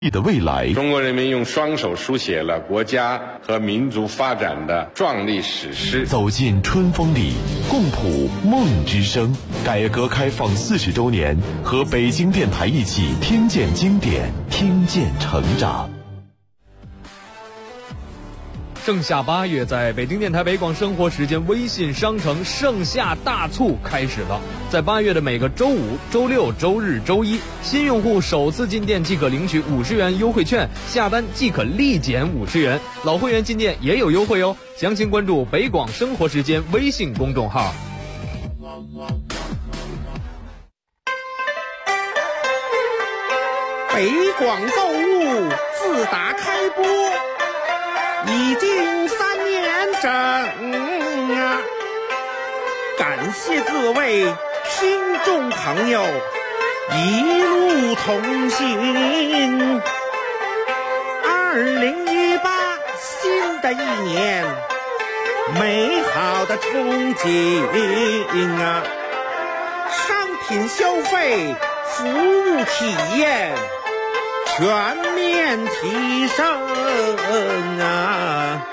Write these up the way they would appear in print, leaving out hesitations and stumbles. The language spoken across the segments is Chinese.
的未来。 中国人民用双手书写了国家和民族发展的壮丽史诗。 走进春风里，共谱梦之声。改革开放40周年，和北京电台一起听见经典，听见成长。 盛夏8月，在北京电台北广生活时间微信商城盛夏大促开始了。在8月的每个周五、周六、周日、周一，新用户首次进店即可领取50元优惠券，下单即可立减50元。老会员进店也有优惠哦。详情关注北广生活时间微信公众号。 北广购物自打开播已经3年整啊！感谢各位听众朋友一路同行。2018新的一年，美好的憧憬啊！商品消费、服务体验全面提升啊！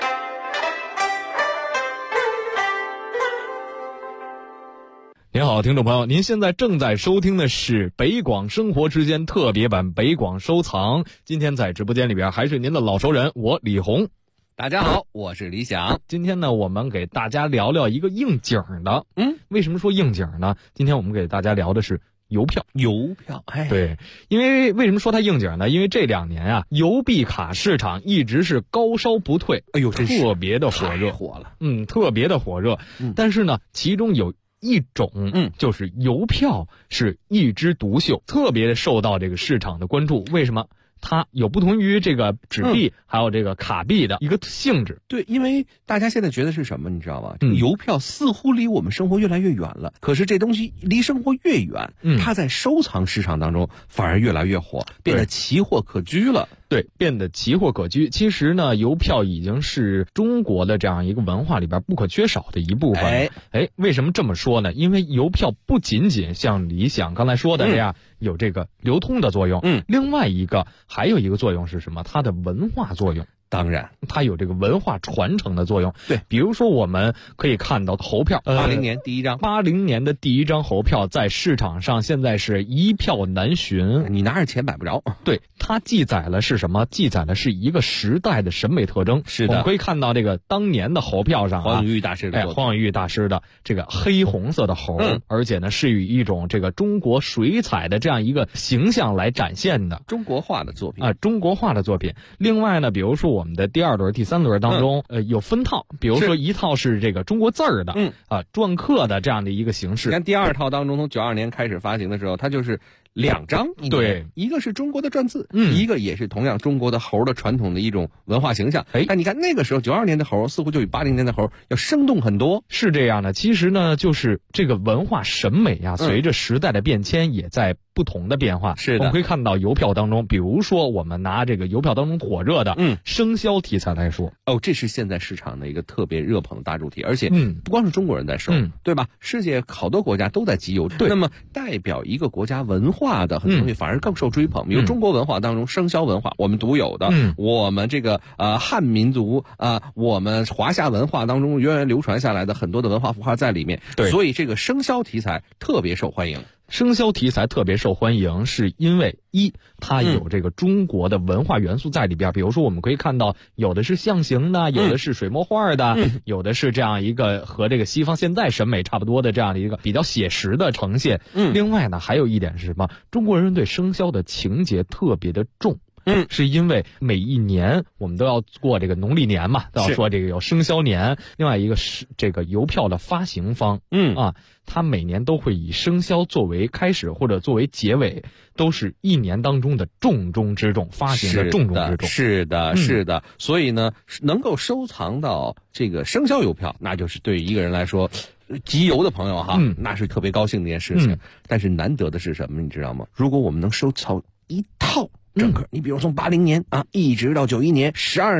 您好，听众朋友，您现在正在收听的是北广生活之间特别版北广收藏。今天在直播间里边还是您的老熟人，我李红。 大家好，我是李想。 今天呢，我们给大家聊聊一个应景的。为什么说应景呢？今天我们给大家聊的是邮票。对，因为为什么说它应景呢？因为这2年啊，邮币卡市场一直是高烧不退，特别的火热，特别的火热。但是呢，其中有一种，就是邮票是一枝独秀，特别受到这个市场的关注。为什么？它有不同于这个纸币还有这个卡币的一个性质。 对，因为大家现在觉得是什么你知道吗？这个邮票似乎离我们生活越来越远了，可是这东西离生活越远，它在收藏市场当中反而越来越火，变得奇货可居了。 对，变得奇货可居。其实呢，邮票已经是中国的这样一个文化里边不可缺少的一部分。为什么这么说呢？因为邮票不仅仅像李想刚才说的这样，有这个流通的作用，另外还有一个作用是什么？它的文化作用。 当然， 它有这个文化传承的作用。 对， 比如说我们可以看到猴票 ，80年第一张 ，80年的第一张猴票在市场上现在是一票难寻， 你拿着钱买不着。 对，它记载了是什么？记载了是一个时代的审美特征。 是的， 我们可以看到这个当年的猴票上黄永玉大师的黄永玉大师的这个黑红色的猴，而且呢是以一种这个中国水彩的这样一个形象来展现的中国画的作品中国画的作品。另外呢，比如说我们的第2轮、第3轮当中，有分套，比如说一套是这个中国字儿的，篆刻的这样的一个形式。 你看第2套当中，从92年开始发行的时候，它就是2张， 对， 一个是中国的篆字，一个也是同样中国的猴的传统的一种文化形象。但你看那个时候92年的猴似乎就比80年的猴要生动很多。 是这样的，其实呢，就是这个文化审美啊，随着时代的变迁也在不同的变化。 是的， 我们可以看到邮票当中，比如说我们拿这个邮票当中火热的生肖题材来说， 这是现在市场的一个特别热捧的大主题，而且不光是中国人在收，对吧？世界好多国家都在集邮。 对， 那么代表一个国家文化的很多东西反而更受追捧。比如中国文化当中生肖文化，我们独有的，我们这个汉民族我们华夏文化当中源远流传下来的很多的文化符号在里面。 对， 所以这个生肖题材特别受欢迎。 生肖题材特别受欢迎，是因为它有这个中国的文化元素在里边。比如说我们可以看到有的是象形的，有的是水墨画的，有的是这样一个和这个西方现在审美差不多的这样的一个比较写实的呈现。另外呢，还有一点是什么？中国人对生肖的情节特别的重。是因为每一年我们都要过这个农历年嘛，都要说这个有生肖年。另外一个是这个邮票的发行方，它每年都会以生肖作为开始或者作为结尾，都是一年当中的重中之重，发行的重中之重。 是的。所以呢，能够收藏到这个生肖邮票，那就是对于一个人来说，集邮的朋友那是特别高兴的一件事情。但是难得的是什么，你知道吗？如果我们能收藏一套整个，你比如从80年一直到91年12年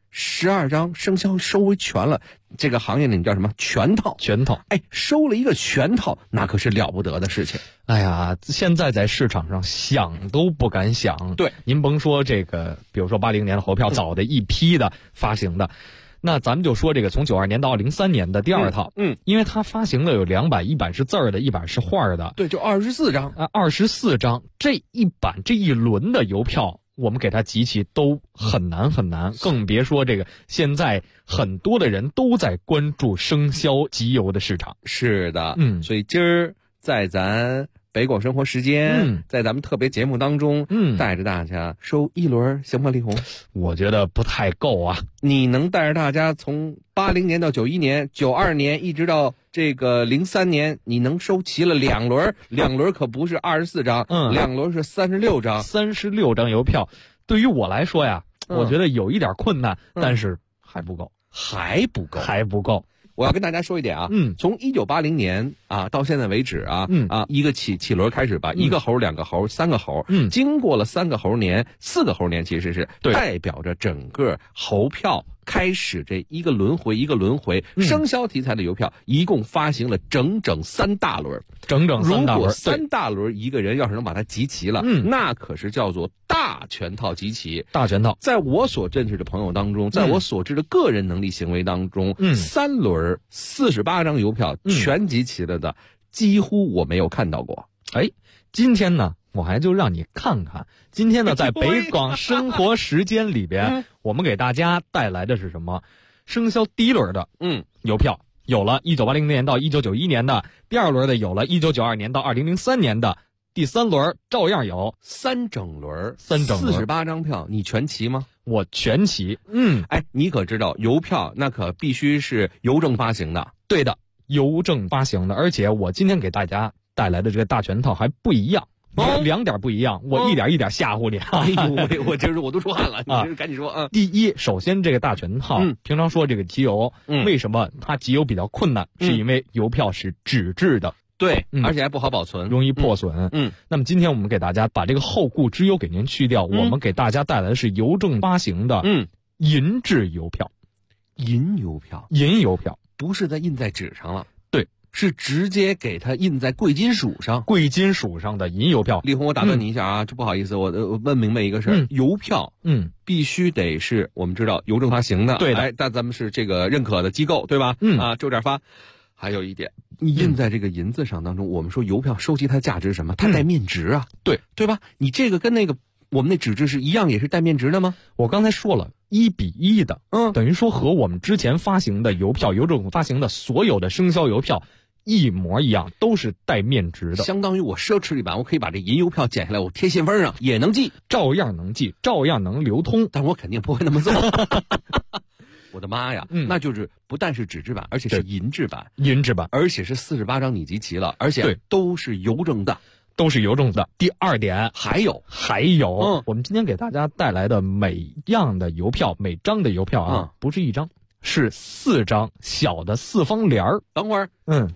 12张生肖收回全了，这个行业里叫什么？全套。 全套。 哎，收了一个全套，那可是了不得的事情。 哎呀，现在在市场上想都不敢想。 对， 您甭说这个，比如说80年的猴票，早的一批的发行的。那咱们就说这个从92年到03年的第二套，因为它发行了有2版，1版是字儿的，1版是画的， 对，就24张啊，24张，这一版这一轮的邮票，我们给它集齐都很难很难，更别说这个现在很多的人都在关注生肖集邮的市场。 是的，所以今儿在咱北广生活时间，在咱们特别节目当中，带着大家收一轮行吗？李红， 我觉得不太够啊。 你能带着大家从80年到91年、92年一直到这个03年，你能收齐了2轮，2轮可不是24张，2轮是36张 ，36张邮票。对于我来说呀，我觉得有一点困难，但是还不够， 还不够。我要跟大家说一点啊，从1980年啊到现在为止啊，一个起轮开始吧，一个猴、2个猴、3个猴，经过了3个猴年、4个猴年，其实是代表着整个猴票开始这一个轮回，生肖题材的邮票一共发行了整整3大轮，如果3大轮一个人要是能把它集齐了，那可是叫做大全套集齐。 大全套， 在我所认识的朋友当中，在我所知的个人能力行为当中，3轮48张邮票全集齐了的，几乎我没有看到过。 哎，今天呢，我还就让你看看，今天呢，在北广生活时间里边，我们给大家带来的是什么？生肖第一轮的邮票有了1980年到1991年的，第二轮的有了1992年到2003年的，第3轮照样有 3整轮48张票，你全齐吗？ 我全齐。 哎，你可知道邮票那可必须是邮政发行的？ 对的，邮政发行的，而且我今天给大家带来的这个大全套还不一样。2点不一样，我一点一点吓唬你。 哎呦，我这我都出汗了，你这赶紧说。 第一，首先这个大全套，平常说这个集邮，为什么它集邮比较困难？是因为邮票是纸质的， 对，而且还不好保存， 容易破损。那么今天我们给大家把这个后顾之忧给您去掉，我们给大家带来的是邮政发行的银质邮票。 银邮票不是印在纸上了。是直接给它印在贵金属上的银邮票。 李红，我打断你一下啊，这不好意思，我问明白一个事儿，邮票必须得是我们知道邮政发行的， 对的， 哎，但咱们是这个认可的机构，对吧？就这样发。还有一点，你印在这个银子上当中，我们说邮票收集它的价值是什么？它带面值啊，对吧？你这个跟那个我们那纸质是一样，也是带面值的吗？ 我刚才说了，1比1的，等于说和我们之前发行的邮票，邮政发行的所有的生肖邮票一模一样，都是带面值的， 相当于我奢侈一版，我可以把这银邮票剪下来，我贴信封上也能寄， 照样能寄，照样能流通， 但我肯定不会那么做。我的妈呀，那就是不但是纸质版，而且是银质版，而且是48张你集齐了，而且都是邮政的。第二点，还有，我们今天给大家带来的每样的邮票，每张的邮票啊，不是1张。是4张小的4方联儿。 等会儿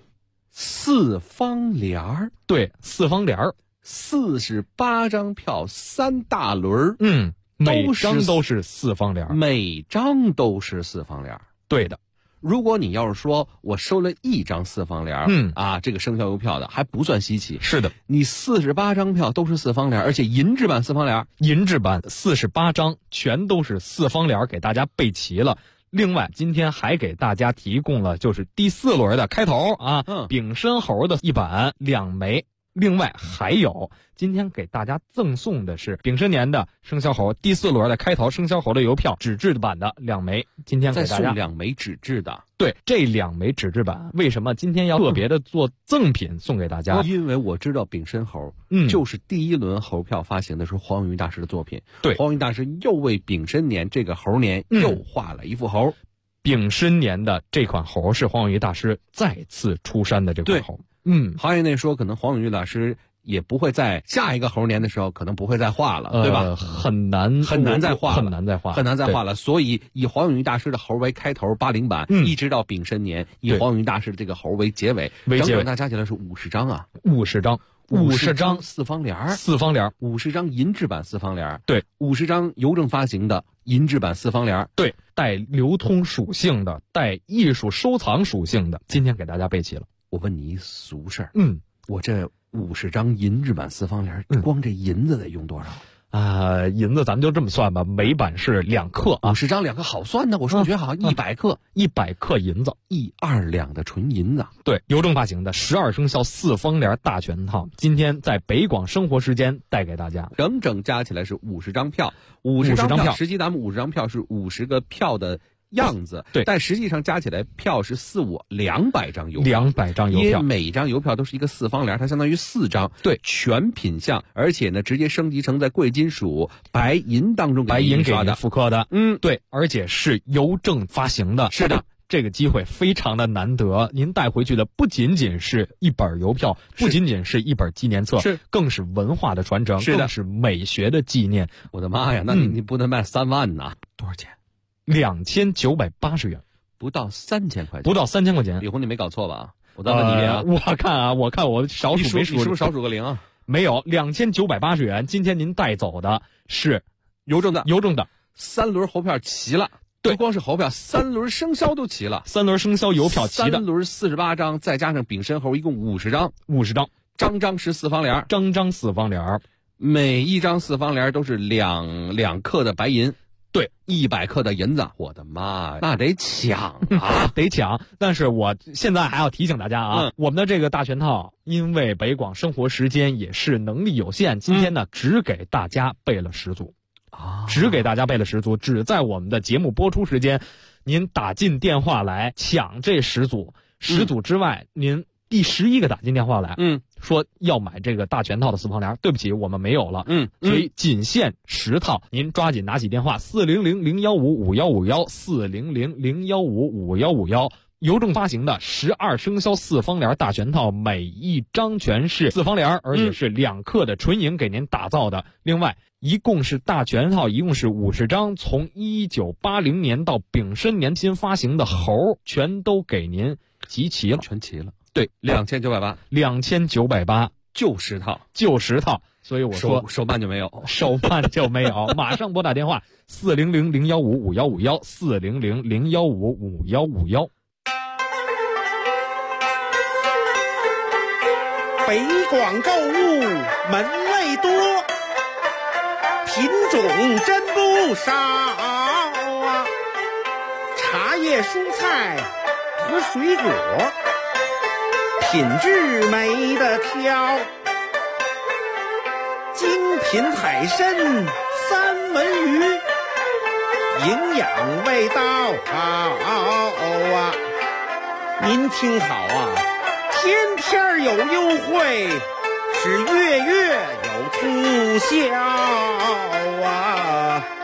，4方联儿， 对，4方联儿 ，48张票3大轮， 每张都是4方联儿，对的。 如果你要是说我收了1张4方联儿，这个生肖邮票的还不算稀奇。 是的， 你48张票都是4方联，而且银质版4方联， 银质版48张全都是4方联，给大家备齐了。另外，今天还给大家提供了就是第4轮的开头丙申猴的1版2枚。另外还有，今天给大家赠送的是丙申年的生肖猴第4轮的开头生肖猴的邮票，纸质版的2枚。今天给大家再送2枚纸质的。 对，这2枚纸质版为什么今天要特别的做赠品送给大家？ 因为我知道丙申猴就是第1轮猴票发行的是黄永玉大师的作品。 对， 黄永玉大师又为丙申年这个猴年又画了一副猴。 丙申年的这款猴是黄永玉大师再次出山的这款猴。 行业内说，可能黄永玉大师也不会在下一个猴年的时候，可能不会再画了，对吧？ 很难再画了。所以以黄永玉大师的猴为开头80版，一直到丙申年，以黄永玉大师的这个猴为结尾，整整加起来是50张啊 ，50张 4方联，50张银质版4方联， 对 ，50张邮政发行的银质版4方联。 对，带流通属性的，带艺术收藏属性的，今天给大家备齐了。 我问你一俗事儿，我这50张银质版4方联，光这银子得用多少？ 银子咱们就这么算吧，每版是2克啊 ，50张2克好算呢，我数学好，100克 ，100克银子 ，1-2两的纯银子。 对，邮政发行的12生肖4方联大全套，今天在北广生活时间带给大家， 整整加起来是50张票，50张票，实际咱们50张票是50个票的样子， 对， 但实际上加起来票是200张邮票 ，200张邮票， 因为每张邮票都是一个4方联，它相当于4张， 对， 全品项，而且呢，直接升级成在贵金属白银当中白银给您复刻的，对，而且是邮政发行的， 是的。 这个机会非常的难得，您带回去的不仅仅是一本邮票，不仅仅是一本纪念册，更是文化的传承，更是美学的纪念。 我的妈呀，那你不能卖3万呐？多少钱 ？2980元， 不到3000块钱， 不到3000块钱。 李红，你没搞错吧？我再问你一遍啊！ 我看我少数没数， 你是不是少数个0啊？ 没有，2980元。今天您带走的是邮政的 3 轮猴票齐了。对，不光是猴票，3轮生肖都齐了。 3轮生肖邮票齐的 ，3轮48张，再加上丙申猴，一共50张。张张是4方联， 张4方联， 每一张4方联都是2克的白银。 对 ，100克的银子，我的妈呀，那得抢啊， 得抢！但是我现在还要提醒大家啊，我们的这个大全套，因为北广生活时间也是能力有限，今天呢，只给大家备了10组。只给大家备了10组，只在我们的节目播出时间，您打进电话来抢这10组，10组之外，您第11个打进电话来，说要买这个大全套的4方联，对不起，我们没有了，所以仅限10套，您抓紧拿起电话400-015-5151，400-015-5151。邮政发行的12生肖4方联大全套，每一张全是4方联，而且是2克的纯银给您打造的。另外，一共是大全套，一共是50张，从1980年到丙申年间发行的猴，全都给您集齐了， 全齐了。 对 ，2980，就10套， 所以我说手办就没有， 马上拨打电话400-015-5151，400-015-5151。 北广购物门类多，品种真不少啊！茶叶、蔬菜和水果，品质没得挑。精品海参、三文鱼，营养味道好啊！您听好啊！天天有优惠，是月月有促销啊！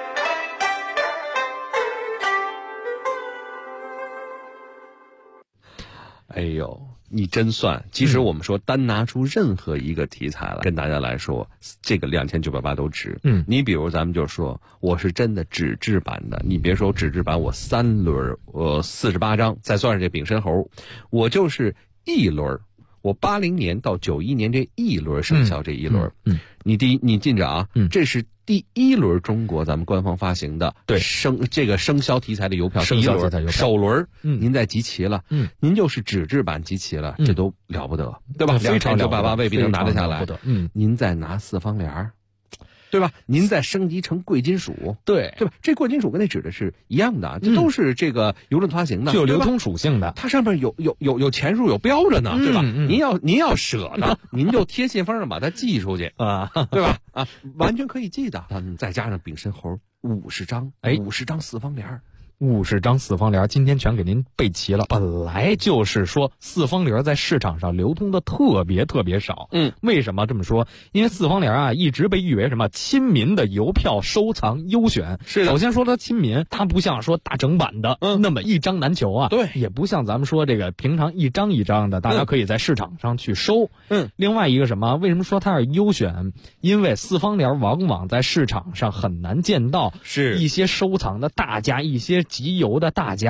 哎呦，你真算！其实我们说单拿出任何一个题材来跟大家来说，这个2980都值。你比如咱们就说，我是真的纸质版的，你别说纸质版，我3轮48张，再算上这丙申猴，我就是1轮，我80年到91年这1轮生肖这1轮，你记着啊，这是第1轮中国咱们官方发行的这个生肖题材的邮票，第1轮首轮，您再集齐了，您就是纸质版集齐了，这都了不得，对吧？2980未必能拿得下来，您再拿4方联，对吧？您再升级成贵金属，对吧？这贵金属跟那纸的是一样的，这都是这个邮政发行的， 具有流通属性的。 它上面有钱数有标着呢，对吧？您要舍得，您就贴信封上把它寄出去啊，对吧？啊，完全可以寄的。再加上丙申猴50张，50张4方联。 50张4方联，今天全给您备齐了。本来就是说4方联在市场上流通的特别少。为什么这么说？因为4方联啊，一直被誉为什么亲民的邮票收藏优选。 是的。 首先说它亲民，它不像说大整版的，那么一张难求啊。 对。 也不像咱们说这个平常一张一张的，大家可以在市场上去收。另外一个什么？为什么说它是优选？因为4方联往往在市场上很难见到， 是一些收藏的大家，一些集邮的大家，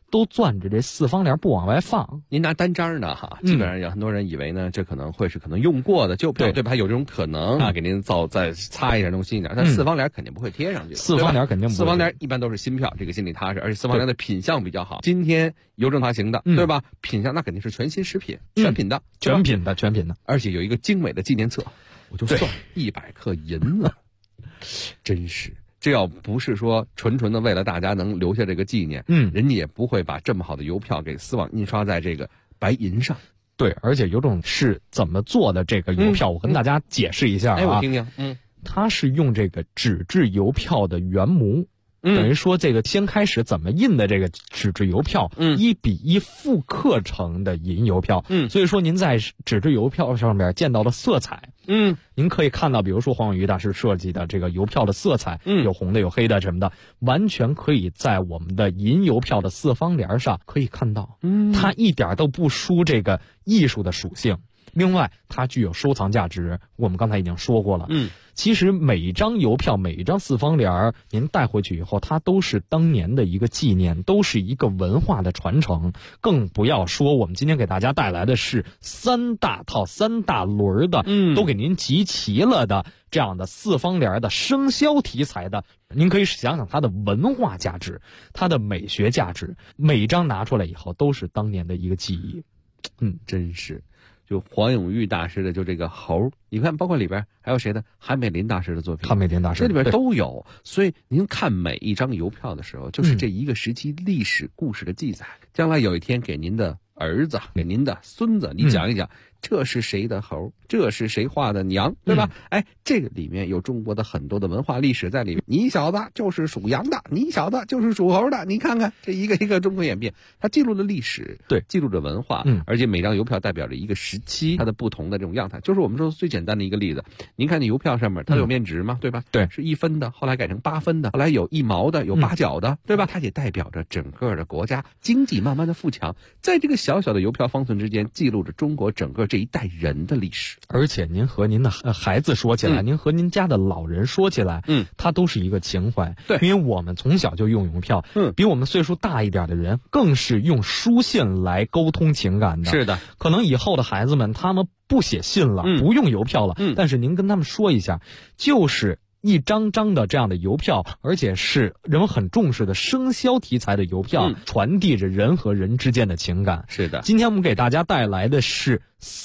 都攥着这四方帘不往外放。 您拿单张呢哈，基本上有很多人以为呢，这可能会是可能用过的旧票，对吧？有这种可能啊，给您再擦一下弄新一点，但四方帘肯定不会贴上去。 四方帘肯定不会， 四方帘一般都是新票，这个心里踏实，而且四方帘的品相比较好。今天邮政发行的，对吧？品相那肯定是全新食品，全品的， 全品的， 而且有一个精美的纪念册，我就算100克银了，真是。这要不是说纯的为了大家能留下这个纪念，人家也不会把这么好的邮票给丝网印刷在这个白银上。 对，而且邮政是怎么做的这个邮票，我跟大家解释一下啊。 我听听。 它是用这个纸质邮票的原模。等于说这个先开始怎么印的这个纸质邮票，1比1复刻成的银邮票，所以说您在纸质邮票上面见到的色彩，您可以看到，比如说黄永玉大师设计的这个邮票的色彩，有红的有黑的什么的，完全可以在我们的银邮票的四方帘上可以看到，它一点都不输这个艺术的属性。另外，它具有收藏价值，我们刚才已经说过了。其实每一张邮票，每一张四方帘，您带回去以后，它都是当年的一个纪念，都是一个文化的传承。更不要说我们今天给大家带来的是3大套、3大轮的，都给您集齐了的这样的四方帘的生肖题材的，您可以想想它的文化价值，它的美学价值，每一张拿出来以后都是当年的一个记忆。 真是。就黄永玉大师的就这个猴，你看包括里边还有谁的韩美林大师的作品， 韩美林大师这里边都有。所以您看每一张邮票的时候，就是这一个时期历史故事的记载。将来有一天给您的儿子，给您的孙子，你讲一讲，这是谁的猴，这是谁画的娘，对吧？这个里面有中国的很多的文化历史在里面。你小子就是属羊的，你小子就是属猴的，你看看这一个一个中国演变，它记录了历史， 对， 记录着文化，而且每张邮票代表着一个时期，它的不同的这种样态。就是我们说最简单的一个例子，您看那邮票上面它有面值嘛，对吧？ 对， 是1分的，后来改成8分的，后来有1毛的，有8角的，对吧？它也代表着整个的国家经济慢慢的富强，在这个小小的邮票方寸之间，记录着中国整个这一代人的历史。 而且您和您的孩子说起来，您和您家的老人说起来，它都是一个情怀。 对， 因为我们从小就用邮票，比我们岁数大一点的人更是用书信来沟通情感的。 是的， 可能以后的孩子们他们不写信了，不用邮票了，但是您跟他们说一下，就是一张张的这样的邮票，而且是人们很重视的生肖题材的邮票，传递着人和人之间的情感。 是的， 今天我们给大家带来的是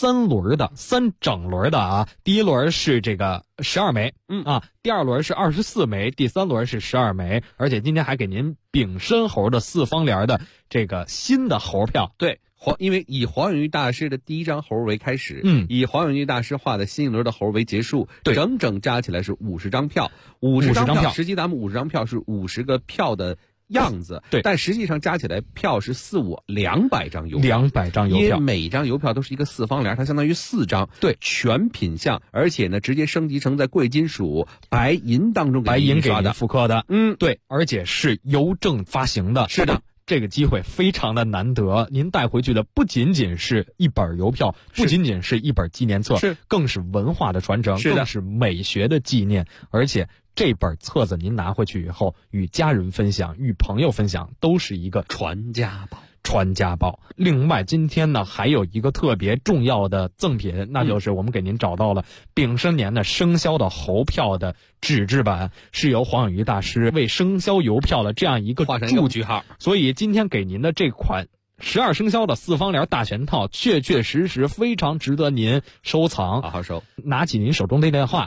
3整轮的啊。第一轮是这个12枚，第二轮是24枚，第三轮是12枚，而且今天还给您丙申猴的四方帘的这个新的猴票。 对。因为以黄永玉大师的第一张猴为开始，以黄永玉大师画的新一轮的猴为结束，整整加起来是50张票，50张票，实际咱们50张票是50个票的样子， 对， 但实际上加起来票是200张邮票 ，200张邮票， 因为每张邮票都是一个四方帘，它相当于4张， 对， 全品相，而且呢直接升级成在贵金属白银当中白银给您复刻的， 对， 而且是邮政发行的， 是的。 这个机会非常的难得，您带回去的不仅仅是一本邮票，不仅仅是一本纪念册，更是文化的传承，更是美学的纪念。而且这本册子您拿回去以后，与家人分享，与朋友分享，都是一个传家宝。 另外今天呢还有一个特别重要的赠品，那就是我们给您找到了丙申年的生肖的猴票的纸质版，是由黄永玉大师为生肖邮票的这样一个画上一个句号。 所以今天给您的这款12生肖的四方帘大全套，确确实实非常值得您收藏， 好好收。 拿起您手中的电话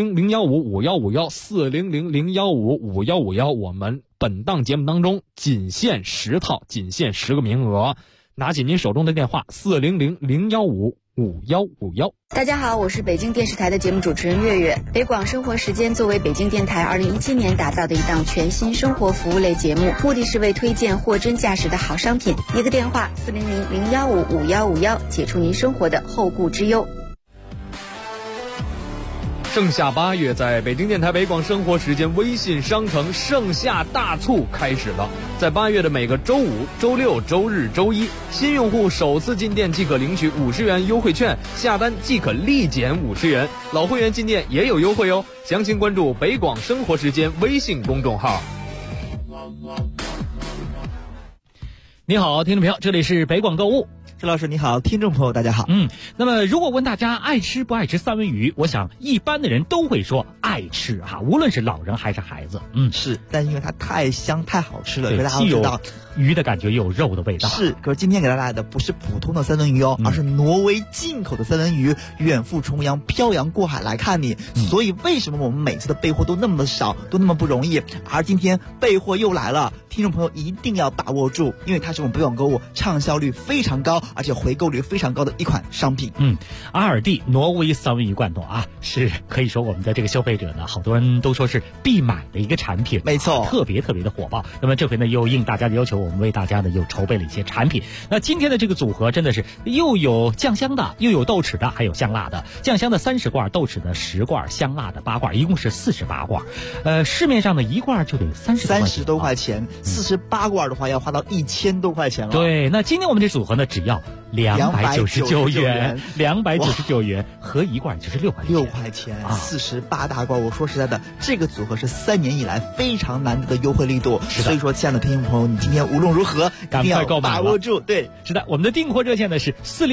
400-015-5151，400-015-5151，我们本档节目当中仅限10套，仅限10个名额。拿起您手中的电话400-015-5151。 大家好，我是北京电视台的节目主持人月月。北广生活时间作为北京电台2017年打造的一档全新生活服务类节目，目的是为推荐货真价实的好商品。一个电话400-015-5151，解除您生活的后顾之忧。 盛夏8月，在北京电台北广生活时间微信商城盛夏大促开始了。在8月的每个周五、周六、周日、周一，新用户首次进店即可领取50元优惠券，下单即可立减50元。老会员进店也有优惠哦。详情关注北广生活时间微信公众号。 你好，听众朋友，这里是北广购物。 周老师你好，听众朋友大家好。 那么如果问大家爱吃不爱吃三文鱼，我想一般的人都会说爱吃哈，无论是老人还是孩子。 是，但因为它太香太好吃了， 对， 大家都知道鱼的感觉又有肉的味道。 是，可是今天给大家来的不是普通的三文鱼哦，而是挪威进口的三文鱼，远赴重洋漂洋过海来看你。所以为什么我们每次的备货都那么的少，都那么不容易？而今天备货又来了，听众朋友一定要把握住，因为它是我们北广购物畅销率非常高，而且回购率非常高的一款商品。 阿尔蒂挪威三文鱼罐头啊，是可以说我们的这个消费者呢，好多人都说是必买的一个产品。 没错， 特别的火爆。那么这回呢，又应大家的要求，我们为大家呢又筹备了一些产品。那今天的这个组合真的是又有酱香的，又有豆豉的，还有香辣的。酱香的30罐，豆豉的10罐，香辣的8罐，一共是48罐。市面上的一罐就得30 多块钱，48罐的话要花到1000多块钱了。 对，那今天我们这组合呢，只要299元，299元，合一罐就是6块钱 ，48大罐。我说实在的，这个组合是3年以来非常难得的优惠力度。所以说，亲爱的听众朋友，你今天无论如何赶快购买， 把握住。对， 是的，我们的订货热线呢是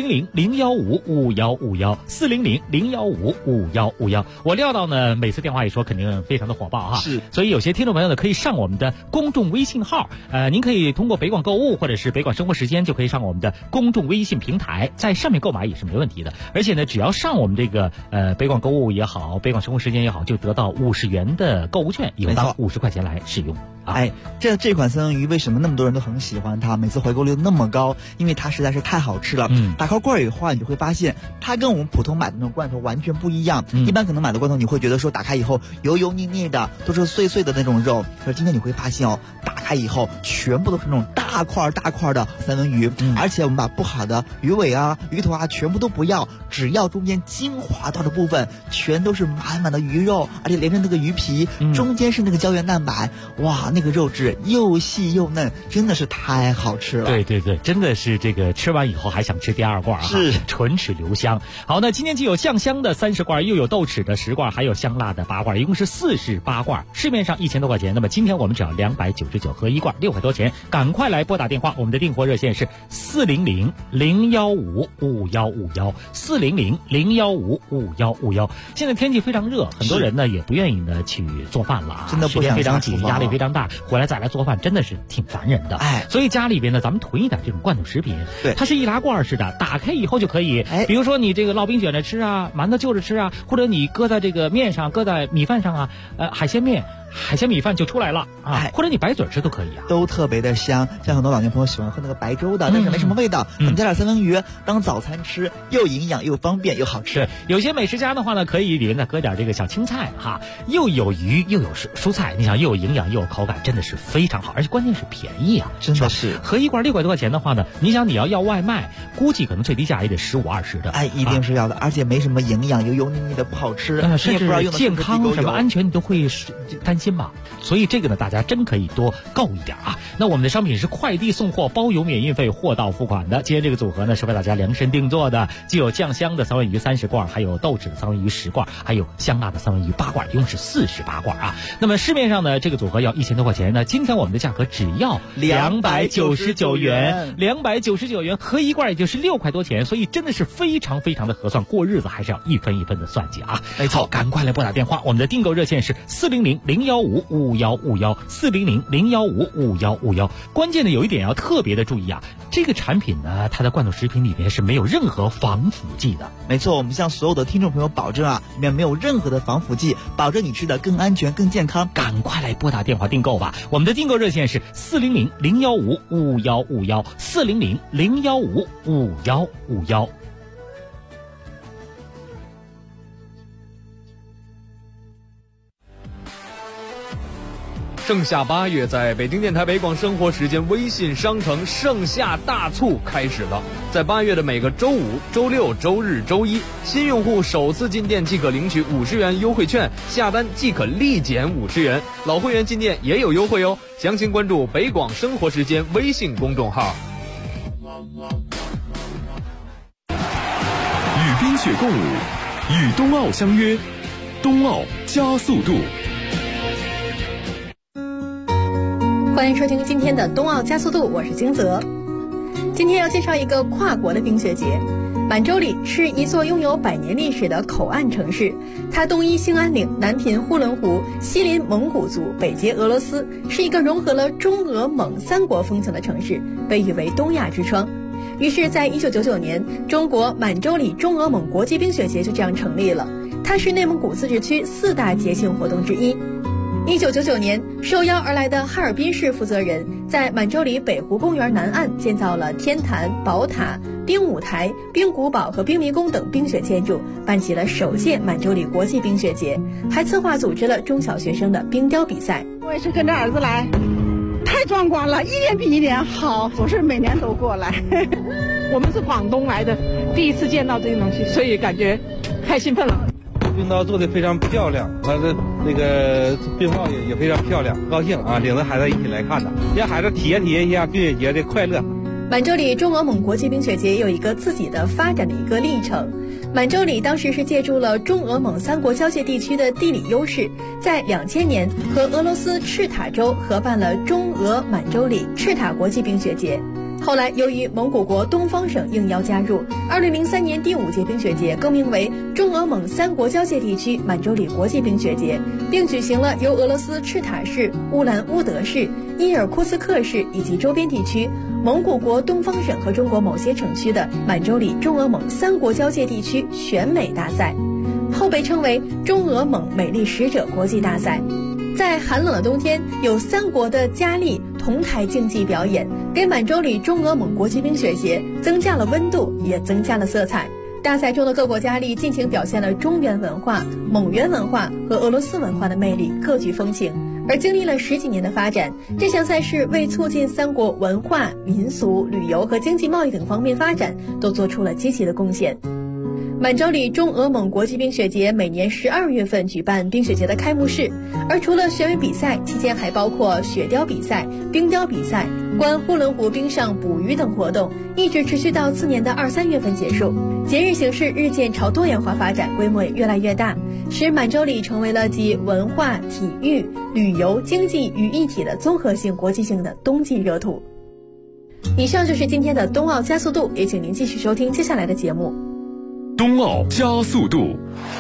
400-015-5151，400-015-5151。我料到呢，每次电话一说肯定非常的火爆哈。 是， 所以有些听众朋友呢可以上我们的公众微信号，您可以通过北广购物或者是北广生活时间就可以上我们的公众微信平台，在上面购买也是没问题的。而且呢，只要上我们这个北广购物也好，北广生活时间也好，就得到50元的购物券，以后当50块钱来使用。 这款三文鱼为什么那么多人都很喜欢它，每次回购率那么高？因为它实在是太好吃了。打开罐以后你就会发现，它跟我们普通买的那种罐头完全不一样。一般可能买的罐头你会觉得说打开以后油油腻腻的，都是碎碎的那种肉。可是今天你会发现打开以后全部都是那种大块的三文鱼，而且我们把不好的鱼尾啊、鱼头啊全部都不要，只要中间精华到的部分全都是满满的鱼肉，而且连着那个鱼皮，中间是那个胶原蛋白，哇，那个肉质又细又嫩，真的是太好吃了。 对，真的是这个吃完以后还想吃第2罐啊， 是唇齿留香。好，那今天既有酱香的30罐，又有豆豉的10罐，还有香辣的8罐，一共是48罐，市面上1000多块钱。那么今天我们只要299，合一罐6块多钱，赶快来拨打电话，我们的订货热线是400-015-5151，400-015-5151。现在天气非常热，很多人呢也不愿意呢去做饭了， 真的不想时间非常紧，压力非常大，回来再来做饭真的是挺烦人的。所以家里边呢，咱们囤一点这种罐头食品， 对， 它是易拉罐式的，打开以后就可以，比如说你这个烙饼卷着吃啊，馒头就着吃啊，或者你搁在这个面上，搁在米饭上啊，海鲜米饭就出来了啊，或者你白嘴吃都可以啊， 都特别的香。像很多老年朋友喜欢喝那个白粥的，但是没什么味道，我们加点三文鱼当早餐吃，又营养又方便又好吃。 对，有些美食家的话呢，可以里面再搁点这个小青菜哈，又有鱼又有蔬菜，你想又有营养又有口感，真的是非常好，而且关键是便宜啊， 真的是。 合一罐6块多块钱的话呢，你想你要外卖，估计可能最低价也得15、20的， 一定是要的，而且没什么营养，油油腻腻的不好吃， 甚至健康什么安全你都会担心吧。所以这个呢，大家真可以多购一点啊。那我们的商品是快递送货包邮免运费，货到付款的。今天这个组合呢是为大家量身定做的，既有酱香的三文鱼30罐，还有豆豉的三文鱼10罐，还有香辣的三文鱼8罐，一共是48罐啊。那么市面上呢这个组合要1000多块钱呢，今天我们的价格只要299元，299元合一罐也就是6块多钱，所以真的是非常的合算。过日子还是要一分一分的算计啊。 没错， 赶快来拨打电话，我们的订购热线是400-015-5151，400-015-5151。关键的有一点要特别的注意啊，这个产品呢，它的罐头食品里面是没有任何防腐剂的。 没错，我们向所有的听众朋友保证啊，里面没有任何的防腐剂，保证你吃的更安全、更健康。 赶快来拨打电话订购吧！我们的订购热线是400-015-5151，400-015-5151。 盛夏8月，在北京电台北广生活时间微信商城盛夏大促开始了。在8月的每个周五、周六、周日、周一，新用户首次进店即可领取50元优惠券，下单即可立减50元。老会员进店也有优惠哦。详情关注北广生活时间微信公众号。 与冰雪共舞，与冬奥相约，冬奥加速度。 欢迎收听今天的冬奥加速度，我是金泽。 今天要介绍一个跨国的冰雪节。满洲里是一座拥有100年历史的口岸城市，它东依兴安岭，南濒呼伦湖，西临蒙古族，北接俄罗斯，是一个融合了中俄蒙3国风情的城市，被誉为东亚之窗。于是在1999年，中国满洲里中俄蒙国际冰雪节就这样成立了，它是内蒙古自治区4大节庆活动之一。1999年，受邀而来的哈尔滨市负责人在满洲里北湖公园南岸建造了天坛、宝塔、冰舞台、冰古堡和冰迷宫等冰雪建筑，办起了首届满洲里国际冰雪节，还策划组织了中小学生的冰雕比赛。 我也是跟着儿子来，太壮观了，一年比一年好，我是每年都过来。 我们是广东来的，第一次见到这些东西，所以感觉太兴奋了。 冰刀做的非常漂亮，它的那个冰帽也非常漂亮，高兴啊！领着孩子一起来看的，让孩子体验一下冰雪节的快乐。 满洲里中俄蒙国际冰雪节有一个自己的发展的一个历程。满洲里当时是借助了中俄蒙3国交界地区的地理优势，在2000年和俄罗斯赤塔州合办了中俄满洲里赤塔国际冰雪节。后来由于蒙古国东方省应邀加入，2003年第5届冰雪节更名为中俄蒙3国交界地区满洲里国际冰雪节，并举行了由俄罗斯赤塔市、乌兰乌德市、伊尔库茨克市以及周边地区、蒙古国东方省和中国某些省区的满洲里中俄蒙3国交界地区选美大赛，后被称为中俄蒙美丽使者国际大赛。在寒冷的冬天，有3国的佳丽同台竞技表演，给满洲里中俄蒙国际冰雪节增加了温度，也增加了色彩。大赛中的各国佳丽尽情表现了中原文化、蒙元文化和俄罗斯文化的魅力，各具风情。而经历了10几年的发展，这项赛事为促进3国文化、民俗、旅游和经济贸易等方面发展，都做出了积极的贡献。满洲里中俄蒙国际冰雪节每年12月份举办冰雪节的开幕式，而除了选美比赛，期间还包括雪雕比赛、冰雕比赛、观呼伦湖冰上捕鱼等活动，一直持续到次年的2、3月份结束。节日形式日渐朝多元化发展，规模也越来越大，使满洲里成为了集文化、体育、旅游、经济于一体的综合性国际性的冬季热土。以上就是今天的冬奥加速度，也请您继续收听接下来的节目。 冬奥加速度。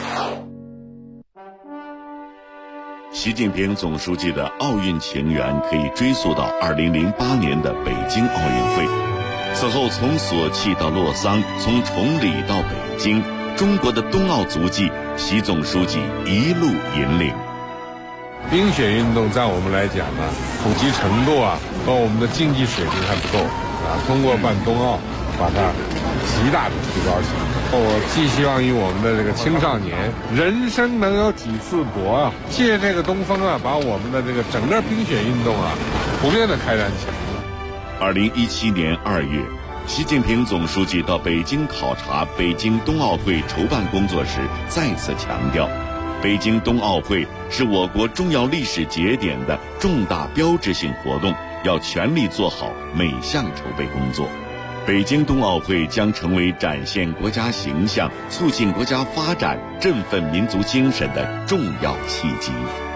习近平总书记的奥运情缘可以追溯到2008年的北京奥运会。此后从索契到洛桑，从崇礼到北京，中国的冬奥足迹，习总书记一路引领。 冰雪运动在我们来讲呢，普及程度和我们的竞技水平还不够通过办冬奥，把它极大的提高起来。我寄希望于我们的这个青少年，人生能有几次搏借这个东风把我们的这个整个冰雪运动普遍的开展起来。 2017年2月，习近平总书记到北京考察北京冬奥会筹办工作时，再次强调，北京冬奥会是我国重要历史节点的重大标志性活动，要全力做好每项筹备工作。北京冬奥会将成为展现国家形象、促进国家发展、振奋民族精神的重要契机。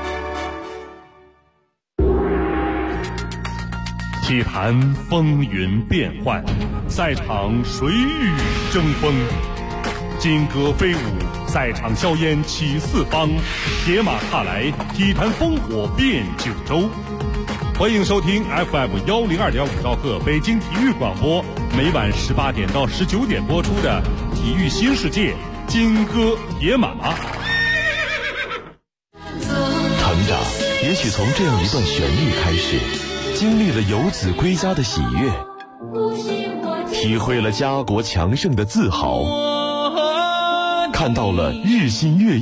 体坛风云变幻，赛场谁与争锋？金戈飞舞，赛场硝烟起四方，铁马踏来，体坛烽火遍九州。欢迎收听 FM102.5兆赫北京体育广播，每晚18点到19点播出的《体育新世界》金戈铁马。 成长也许从这样一段旋律开始，经历了游子归家的喜悦，体会了家国强盛的自豪，看到了日新月异